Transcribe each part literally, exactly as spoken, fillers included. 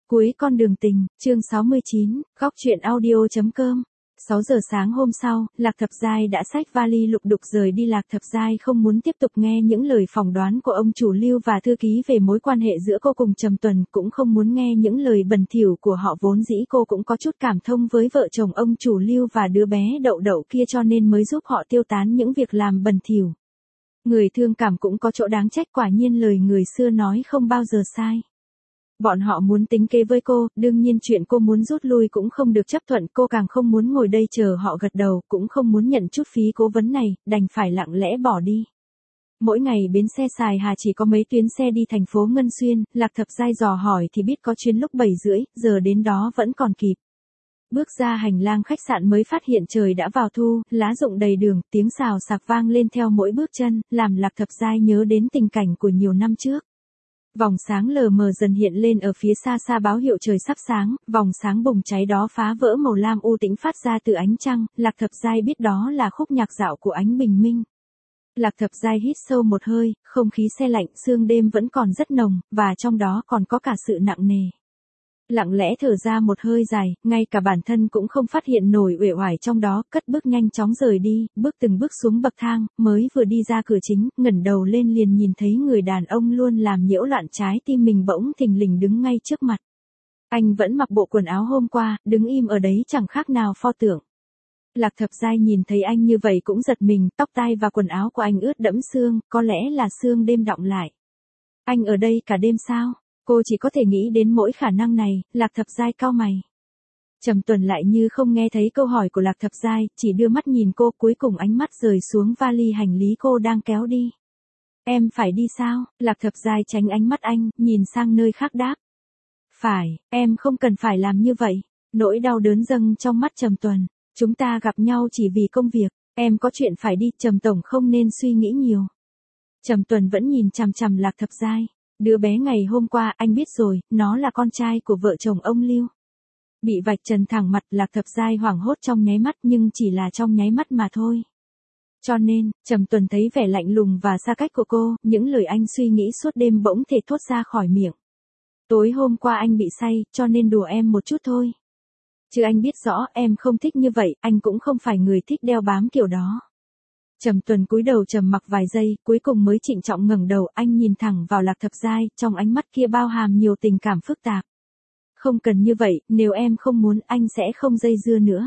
Cuối con đường tình, chương sáu mươi chín, góc truyện audio.com. sáu giờ sáng hôm sau, Lạc Thập Giai đã xách vali lục đục rời đi. Lạc Thập Giai không muốn tiếp tục nghe những lời phỏng đoán của ông chủ Lưu và thư ký về mối quan hệ giữa cô cùng Trầm Tuần, cũng không muốn nghe những lời bẩn thỉu của họ. Vốn dĩ cô cũng có chút cảm thông với vợ chồng ông chủ Lưu và đứa bé đậu đậu kia, cho nên mới giúp họ tiêu tán những việc làm bẩn thỉu. Người thương cảm cũng có chỗ đáng trách, quả nhiên lời người xưa nói không bao giờ sai. Bọn họ muốn tính kế với cô, đương nhiên chuyện cô muốn rút lui cũng không được chấp thuận, cô càng không muốn ngồi đây chờ họ gật đầu, cũng không muốn nhận chút phí cố vấn này, đành phải lặng lẽ bỏ đi. Mỗi ngày bến xe Sài Hà chỉ có mấy tuyến xe đi thành phố Ngân Xuyên, Lạc Thập Giai dò hỏi thì biết có chuyến lúc bảy rưỡi, giờ đến đó vẫn còn kịp. Bước ra hành lang khách sạn mới phát hiện trời đã vào thu, lá rụng đầy đường, tiếng xào xạc vang lên theo mỗi bước chân, làm Lạc Thập Giai nhớ đến tình cảnh của nhiều năm trước. Vòng sáng lờ mờ dần hiện lên ở phía xa xa báo hiệu trời sắp sáng, vòng sáng bùng cháy đó phá vỡ màu lam u tĩnh phát ra từ ánh trăng, Lạc Thập Giai biết đó là khúc nhạc dạo của ánh bình minh. Lạc Thập Giai hít sâu một hơi, không khí se lạnh, sương đêm vẫn còn rất nồng, và trong đó còn có cả sự nặng nề. Lặng lẽ thở ra một hơi dài, ngay cả bản thân cũng không phát hiện nổi uể oải trong đó, cất bước nhanh chóng rời đi, bước từng bước xuống bậc thang, mới vừa đi ra cửa chính, ngẩng đầu lên liền nhìn thấy người đàn ông luôn làm nhiễu loạn trái tim mình bỗng thình lình đứng ngay trước mặt. Anh vẫn mặc bộ quần áo hôm qua, đứng im ở đấy chẳng khác nào pho tượng. Lạc Thập Giai nhìn thấy anh như vậy cũng giật mình, tóc tai và quần áo của anh ướt đẫm sương, có lẽ là sương đêm đọng lại. Anh ở đây cả đêm sao? Cô chỉ có thể nghĩ đến mỗi khả năng này, Lạc Thập Giai cau mày. Trầm Tuần lại như không nghe thấy câu hỏi của Lạc Thập Giai, chỉ đưa mắt nhìn cô, cuối cùng ánh mắt rời xuống vali hành lý cô đang kéo đi. Em phải đi sao? Lạc Thập Giai tránh ánh mắt anh, nhìn sang nơi khác đáp. Phải, em không cần phải làm như vậy. Nỗi đau đớn dâng trong mắt Trầm Tuần. Chúng ta gặp nhau chỉ vì công việc, em có chuyện phải đi, Trầm Tổng không nên suy nghĩ nhiều. Trầm Tuần vẫn nhìn chằm chằm Lạc Thập Giai. Đứa bé ngày hôm qua, anh biết rồi, nó là con trai của vợ chồng ông Lưu. Bị vạch trần thẳng mặt, Lạc Thập Giai hoảng hốt trong nháy mắt, nhưng chỉ là trong nháy mắt mà thôi. Cho nên, Trầm Tuần thấy vẻ lạnh lùng và xa cách của cô, những lời anh suy nghĩ suốt đêm bỗng thể thốt ra khỏi miệng. Tối hôm qua anh bị say, cho nên đùa em một chút thôi. Chứ anh biết rõ em không thích như vậy, anh cũng không phải người thích đeo bám kiểu đó. Trầm Tuần cúi đầu trầm mặc vài giây, cuối cùng mới trịnh trọng ngẩng đầu, anh nhìn thẳng vào Lạc Thập Giai, trong ánh mắt kia bao hàm nhiều tình cảm phức tạp. Không cần như vậy, nếu em không muốn, anh sẽ không dây dưa nữa.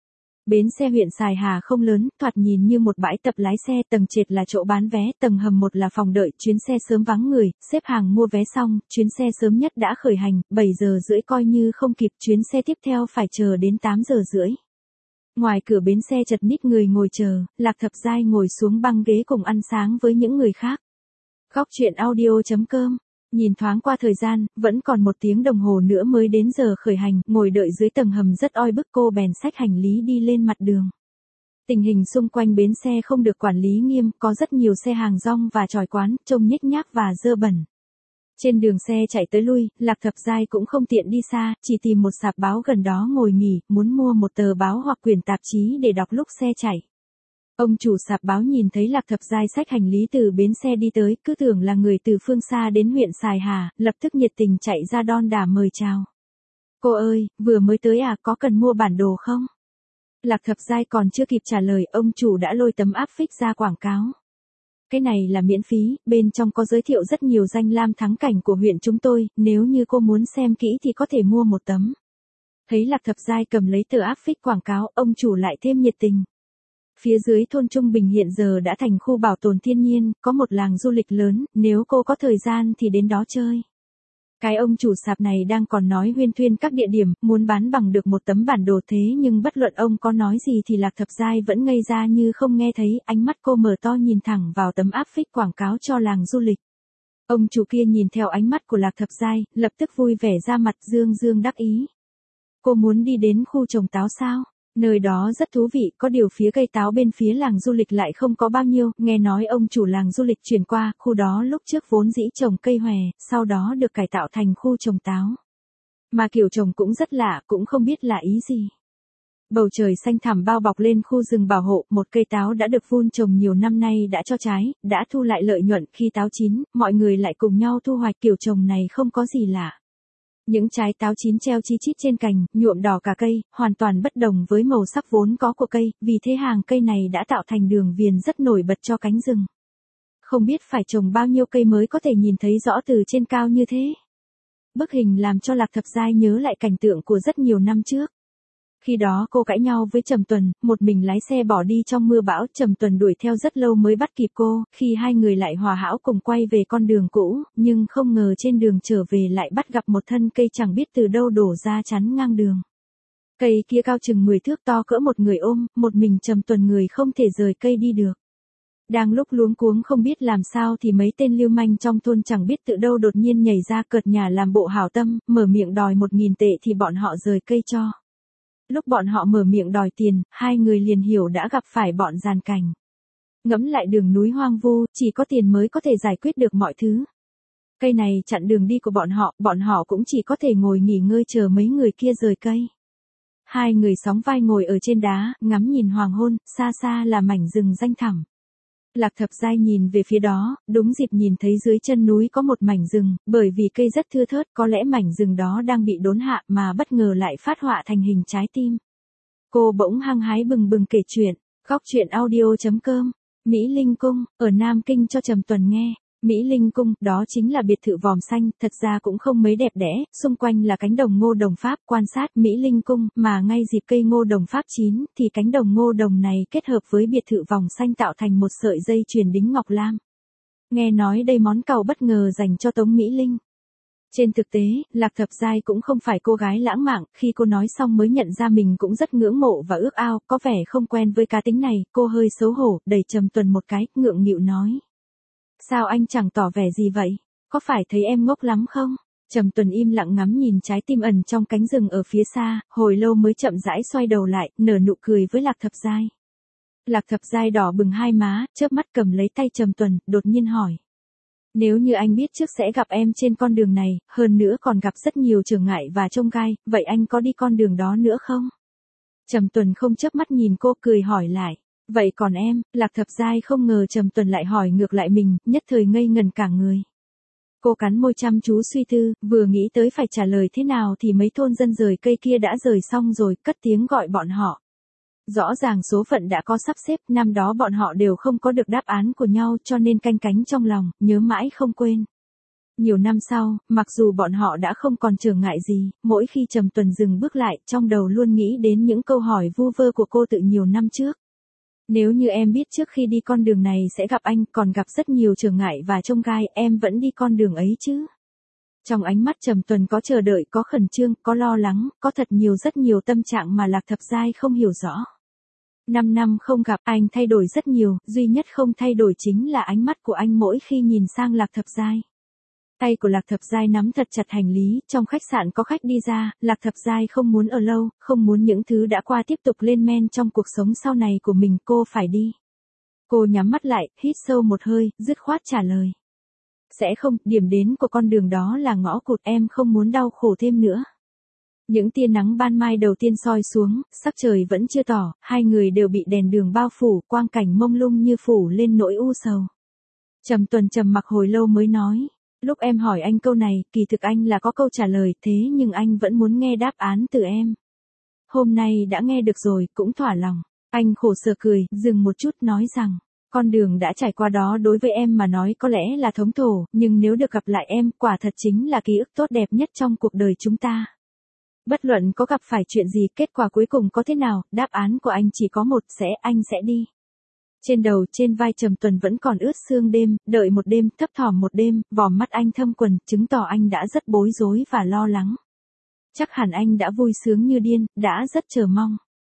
Bến xe huyện Sài Hà không lớn, thoạt nhìn như một bãi tập lái xe, tầng trệt là chỗ bán vé, tầng hầm một là phòng đợi, chuyến xe sớm vắng người, xếp hàng mua vé xong, chuyến xe sớm nhất đã khởi hành, bảy giờ rưỡi coi như không kịp, chuyến xe tiếp theo phải chờ đến tám giờ rưỡi. Ngoài cửa bến xe chật ních người ngồi chờ, Lạc Thập Giai ngồi xuống băng ghế cùng ăn sáng với những người khác. Góc truyện audio.com. Nhìn thoáng qua thời gian, vẫn còn một tiếng đồng hồ nữa mới đến giờ khởi hành, ngồi đợi dưới tầng hầm rất oi bức, cô bèn xách hành lý đi lên mặt đường. Tình hình xung quanh bến xe không được quản lý nghiêm, có rất nhiều xe hàng rong và chòi quán, trông nhếch nhác và dơ bẩn. Trên đường xe chạy tới lui, Lạc Thập Giai cũng không tiện đi xa, chỉ tìm một sạp báo gần đó ngồi nghỉ, muốn mua một tờ báo hoặc quyển tạp chí để đọc lúc xe chạy. Ông chủ sạp báo nhìn thấy Lạc Thập Giai xách hành lý từ bến xe đi tới, cứ tưởng là người từ phương xa đến huyện Sài Hà, lập tức nhiệt tình chạy ra đon đả mời chào. Cô ơi, vừa mới tới à, có cần mua bản đồ không? Lạc Thập Giai còn chưa kịp trả lời, ông chủ đã lôi tấm áp phích ra quảng cáo. Cái này là miễn phí, bên trong có giới thiệu rất nhiều danh lam thắng cảnh của huyện chúng tôi, nếu như cô muốn xem kỹ thì có thể mua một tấm. Thấy Lạc Thập Giai cầm lấy tờ áp phích quảng cáo, ông chủ lại thêm nhiệt tình. Phía dưới thôn Trung Bình hiện giờ đã thành khu bảo tồn thiên nhiên, có một làng du lịch lớn, nếu cô có thời gian thì đến đó chơi. Cái ông chủ sạp này đang còn nói huyên thuyên các địa điểm, muốn bán bằng được một tấm bản đồ, thế nhưng bất luận ông có nói gì thì Lạc Thập Giai vẫn ngây ra như không nghe thấy, ánh mắt cô mở to nhìn thẳng vào tấm áp phích quảng cáo cho làng du lịch. Ông chủ kia nhìn theo ánh mắt của Lạc Thập Giai, lập tức vui vẻ ra mặt, dương dương đắc ý. Cô muốn đi đến khu trồng táo sao? Nơi đó rất thú vị, có điều phía cây táo bên phía làng du lịch lại không có bao nhiêu, nghe nói ông chủ làng du lịch chuyển qua, khu đó lúc trước vốn dĩ trồng cây hòe, sau đó được cải tạo thành khu trồng táo. Mà kiểu trồng cũng rất lạ, cũng không biết là ý gì. Bầu trời xanh thẳm bao bọc lên khu rừng bảo hộ, một cây táo đã được vun trồng nhiều năm nay đã cho trái, đã thu lại lợi nhuận, khi táo chín, mọi người lại cùng nhau thu hoạch, kiểu trồng này không có gì lạ. Những trái táo chín treo chi chít trên cành, nhuộm đỏ cả cây, hoàn toàn bất đồng với màu sắc vốn có của cây, vì thế hàng cây này đã tạo thành đường viền rất nổi bật cho cánh rừng. Không biết phải trồng bao nhiêu cây mới có thể nhìn thấy rõ từ trên cao như thế. Bức hình làm cho Lạc Thập Giai nhớ lại cảnh tượng của rất nhiều năm trước. Khi đó cô cãi nhau với Trầm Tuần, một mình lái xe bỏ đi trong mưa bão, Trầm Tuần đuổi theo rất lâu mới bắt kịp cô, khi hai người lại hòa hảo cùng quay về con đường cũ, nhưng không ngờ trên đường trở về lại bắt gặp một thân cây chẳng biết từ đâu đổ ra chắn ngang đường. Cây kia cao chừng mười thước, to cỡ một người ôm, một mình Trầm Tuần người không thể rời cây đi được. Đang lúc luống cuống không biết làm sao thì mấy tên lưu manh trong thôn chẳng biết tự đâu đột nhiên nhảy ra cợt nhả làm bộ hảo tâm, mở miệng đòi một nghìn tệ thì bọn họ rời cây cho. Lúc bọn họ mở miệng đòi tiền, hai người liền hiểu đã gặp phải bọn giàn cảnh. Ngẫm lại đường núi hoang vu, chỉ có tiền mới có thể giải quyết được mọi thứ. Cây này chặn đường đi của bọn họ, bọn họ cũng chỉ có thể ngồi nghỉ ngơi chờ mấy người kia rời cây. Hai người sóng vai ngồi ở trên đá, ngắm nhìn hoàng hôn, xa xa là mảnh rừng xanh thẳm. Lạc Thập Giai nhìn về phía đó, đúng dịp nhìn thấy dưới chân núi có một mảnh rừng, bởi vì cây rất thưa thớt, có lẽ mảnh rừng đó đang bị đốn hạ mà bất ngờ lại phát họa thành hình trái tim. Cô bỗng hăng hái bừng bừng kể chuyện, góc chuyện audio chấm com, Mỹ Linh Cung, ở Nam Kinh cho Trầm Tuần nghe. Mỹ Linh Cung, đó chính là biệt thự vòm xanh, thật ra cũng không mấy đẹp đẽ, xung quanh là cánh đồng ngô đồng Pháp, quan sát Mỹ Linh Cung, mà ngay dịp cây ngô đồng Pháp chín, thì cánh đồng ngô đồng này kết hợp với biệt thự vòng xanh tạo thành một sợi dây chuyền đính ngọc lam. Nghe nói đây món cầu bất ngờ dành cho Tống Mỹ Linh. Trên thực tế, Lạc Thập Giai cũng không phải cô gái lãng mạn, khi cô nói xong mới nhận ra mình cũng rất ngưỡng mộ và ước ao, có vẻ không quen với cá tính này, cô hơi xấu hổ, đẩy Trầm Tuần một cái, ngượng nghịu nói. Sao anh chẳng tỏ vẻ gì vậy? Có phải thấy em ngốc lắm không? Trầm Tuần im lặng ngắm nhìn trái tim ẩn trong cánh rừng ở phía xa, hồi lâu mới chậm rãi xoay đầu lại, nở nụ cười với Lạc Thập Giai. Lạc Thập Giai đỏ bừng hai má, chớp mắt cầm lấy tay Trầm Tuần, đột nhiên hỏi. Nếu như anh biết trước sẽ gặp em trên con đường này, hơn nữa còn gặp rất nhiều trở ngại và chông gai, vậy anh có đi con đường đó nữa không? Trầm Tuần không chớp mắt nhìn cô, cười hỏi lại. Vậy còn em? Lạc Thập Giai không ngờ Trầm Tuần lại hỏi ngược lại mình, nhất thời ngây ngần cả người. Cô cắn môi chăm chú suy tư, vừa nghĩ tới phải trả lời thế nào thì mấy thôn dân rời cây kia đã rời xong rồi, cất tiếng gọi bọn họ. Rõ ràng số phận đã có sắp xếp, năm đó bọn họ đều không có được đáp án của nhau cho nên canh cánh trong lòng, nhớ mãi không quên. Nhiều năm sau, mặc dù bọn họ đã không còn trở ngại gì, mỗi khi Trầm Tuần dừng bước lại, trong đầu luôn nghĩ đến những câu hỏi vu vơ của cô tự nhiều năm trước. Nếu như em biết trước khi đi con đường này sẽ gặp anh, còn gặp rất nhiều trở ngại và chông gai, em vẫn đi con đường ấy chứ? Trong ánh mắt Trầm Tuần có chờ đợi, có khẩn trương, có lo lắng, có thật nhiều rất nhiều tâm trạng mà Lạc Thập Giai không hiểu rõ. Năm năm không gặp, anh thay đổi rất nhiều, duy nhất không thay đổi chính là ánh mắt của anh mỗi khi nhìn sang Lạc Thập Giai. Tay của Lạc Thập Giai nắm thật chặt hành lý, trong khách sạn có khách đi ra, Lạc Thập Giai không muốn ở lâu, không muốn những thứ đã qua tiếp tục lên men trong cuộc sống sau này của mình, cô phải đi. Cô nhắm mắt lại, hít sâu một hơi, dứt khoát trả lời. Sẽ không, điểm đến của con đường đó là ngõ cụt, em không muốn đau khổ thêm nữa. Những tia nắng ban mai đầu tiên soi xuống, sắc trời vẫn chưa tỏ, hai người đều bị đèn đường bao phủ, quang cảnh mông lung như phủ lên nỗi u sầu. Trầm Tuần trầm mặc hồi lâu mới nói. Lúc em hỏi anh câu này, kỳ thực anh là có câu trả lời, thế nhưng anh vẫn muốn nghe đáp án từ em. Hôm nay đã nghe được rồi, cũng thỏa lòng. Anh khổ sở cười, dừng một chút nói rằng, con đường đã trải qua đó đối với em mà nói có lẽ là thống thổ, nhưng nếu được gặp lại em, quả thật chính là ký ức tốt đẹp nhất trong cuộc đời chúng ta. Bất luận có gặp phải chuyện gì, kết quả cuối cùng có thế nào, đáp án của anh chỉ có một, sẽ, anh sẽ đi. Trên đầu, trên vai Trầm Tuần vẫn còn ướt sương đêm, đợi một đêm, thấp thỏm một đêm, vòm mắt anh thâm quần, chứng tỏ anh đã rất bối rối và lo lắng. Chắc hẳn anh đã vui sướng như điên, đã rất chờ mong.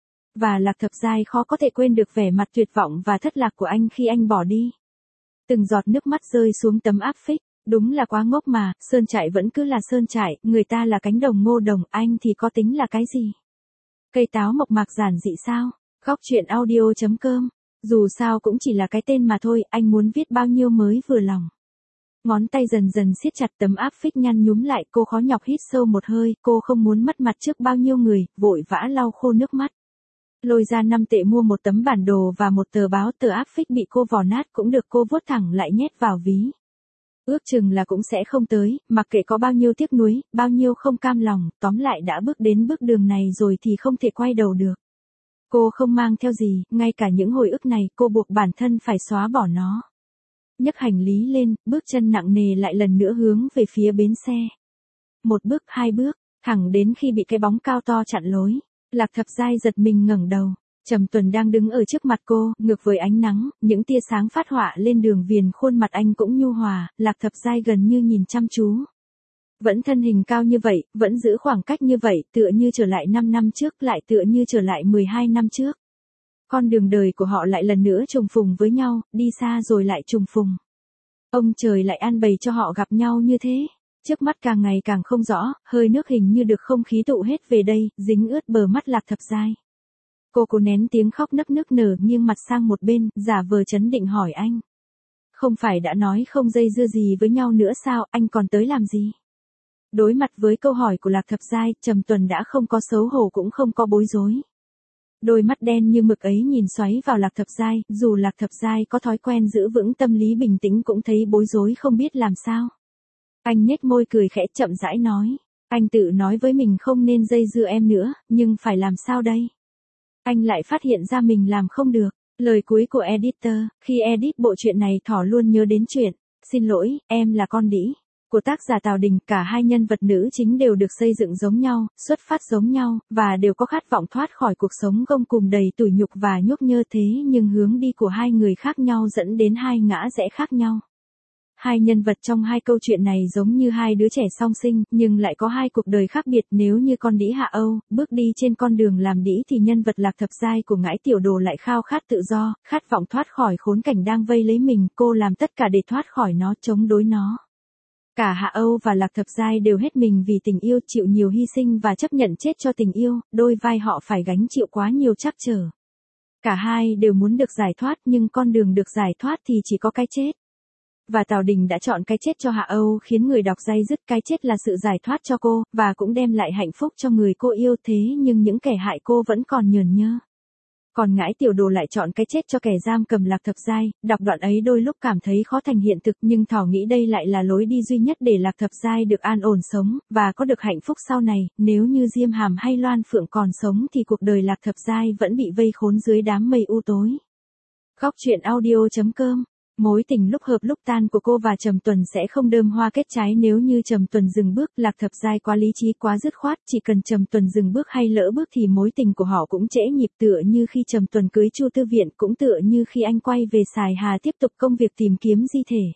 Và Lạc Thập Giai khó có thể quên được vẻ mặt tuyệt vọng và thất lạc của anh khi anh bỏ đi. Từng giọt nước mắt rơi xuống tấm áp phích, đúng là quá ngốc mà, sơn trại vẫn cứ là sơn trại, người ta là cánh đồng ngô đồng, anh thì có tính là cái gì? Cây táo mộc mạc giản dị sao? Góc chuyện audio chấm com. Dù sao cũng chỉ là cái tên mà thôi, anh muốn viết bao nhiêu mới vừa lòng. Ngón tay dần dần siết chặt tấm áp phích nhăn nhúm lại, cô khó nhọc hít sâu một hơi, cô không muốn mất mặt trước bao nhiêu người, vội vã lau khô nước mắt. Lôi ra năm tệ mua một tấm bản đồ và một tờ báo, tờ áp phích bị cô vò nát cũng được cô vuốt thẳng lại nhét vào ví. Ước chừng là cũng sẽ không tới, mặc kệ có bao nhiêu tiếc nuối, bao nhiêu không cam lòng, tóm lại đã bước đến bước đường này rồi thì không thể quay đầu được. Cô không mang theo gì, ngay cả những hồi ức này cô buộc bản thân phải xóa bỏ nó. Nhấc hành lý lên, bước chân nặng nề lại lần nữa hướng về phía bến xe. Một bước, hai bước, thẳng đến khi bị cái bóng cao to chặn lối. Lạc Thập Giai giật mình ngẩng đầu. Trầm Tuần đang đứng ở trước mặt cô, ngược với ánh nắng, những tia sáng phát họa lên đường viền khuôn mặt anh cũng nhu hòa, Lạc Thập Giai gần như nhìn chăm chú. Vẫn thân hình cao như vậy, vẫn giữ khoảng cách như vậy, tựa như trở lại năm năm trước, lại tựa như trở lại mười hai năm trước. Con đường đời của họ lại lần nữa trùng phùng với nhau, đi xa rồi lại trùng phùng. Ông trời lại an bày cho họ gặp nhau như thế. Trước mắt càng ngày càng không rõ, hơi nước hình như được không khí tụ hết về đây, dính ướt bờ mắt Lạc Thập Giai. Cô cố nén tiếng khóc nức nức nở, nghiêng mặt sang một bên, giả vờ trấn định hỏi anh. Không phải đã nói không dây dưa gì với nhau nữa sao, anh còn tới làm gì? Đối mặt với câu hỏi của Lạc Thập Giai, Trầm Tuần đã không có xấu hổ cũng không có bối rối. Đôi mắt đen như mực ấy nhìn xoáy vào Lạc Thập Giai, dù Lạc Thập Giai có thói quen giữ vững tâm lý bình tĩnh cũng thấy bối rối không biết làm sao. Anh nhếch môi cười khẽ chậm rãi nói, anh tự nói với mình không nên dây dưa em nữa, nhưng phải làm sao đây? Anh lại phát hiện ra mình làm không được. Lời cuối của editor, khi edit bộ truyện này thỏ luôn nhớ đến chuyện, xin lỗi, em là con đĩ, của tác giả Tào Đình. Cả hai nhân vật nữ chính đều được xây dựng giống nhau, xuất phát giống nhau, và đều có khát vọng thoát khỏi cuộc sống gông cùm đầy tủi nhục và nhúc nhơ thế nhưng hướng đi của hai người khác nhau dẫn đến hai ngã rẽ khác nhau. Hai nhân vật trong hai câu chuyện này giống như hai đứa trẻ song sinh, nhưng lại có hai cuộc đời khác biệt. Nếu như con đĩ Hạ Âu, bước đi trên con đường làm đĩ thì nhân vật Lạc Thập Giai của Ngãi Tiểu Đồ lại khao khát tự do, khát vọng thoát khỏi khốn cảnh đang vây lấy mình, cô làm tất cả để thoát khỏi nó, chống đối nó. Cả Hạ Âu và Lạc Thập Giai đều hết mình vì tình yêu, chịu nhiều hy sinh và chấp nhận chết cho tình yêu, đôi vai họ phải gánh chịu quá nhiều trắc trở. Cả hai đều muốn được giải thoát nhưng con đường được giải thoát thì chỉ có cái chết. Và Tào Đình đã chọn cái chết cho Hạ Âu khiến người đọc day dứt, cái chết là sự giải thoát cho cô, và cũng đem lại hạnh phúc cho người cô yêu thế nhưng những kẻ hại cô vẫn còn nhờn nhơ. Còn Ngãi Tiểu Đồ lại chọn cái chết cho kẻ giam cầm Lạc Thập Giai, đọc đoạn ấy đôi lúc cảm thấy khó thành hiện thực nhưng Thỏ nghĩ đây lại là lối đi duy nhất để Lạc Thập Giai được an ổn sống, và có được hạnh phúc sau này. Nếu như Diêm Hàm hay Loan Phượng còn sống thì cuộc đời Lạc Thập Giai vẫn bị vây khốn dưới đám mây u tối. Góc truyện audio chấm com. Mối tình lúc hợp lúc tan của cô và Trầm Tuần sẽ không đơm hoa kết trái nếu như Trầm Tuần dừng bước. Lạc Thập Giai quá lý trí quá dứt khoát, chỉ cần Trầm Tuần dừng bước hay lỡ bước thì mối tình của họ cũng trễ nhịp, tựa như khi Trầm Tuần cưới Chu Tư Viện, cũng tựa như khi anh quay về Sài Hà tiếp tục công việc tìm kiếm di thể.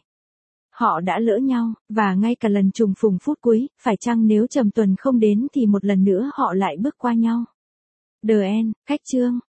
Họ đã lỡ nhau, và ngay cả lần trùng phùng phút cuối, phải chăng nếu Trầm Tuần không đến thì một lần nữa họ lại bước qua nhau. The End, khách chương.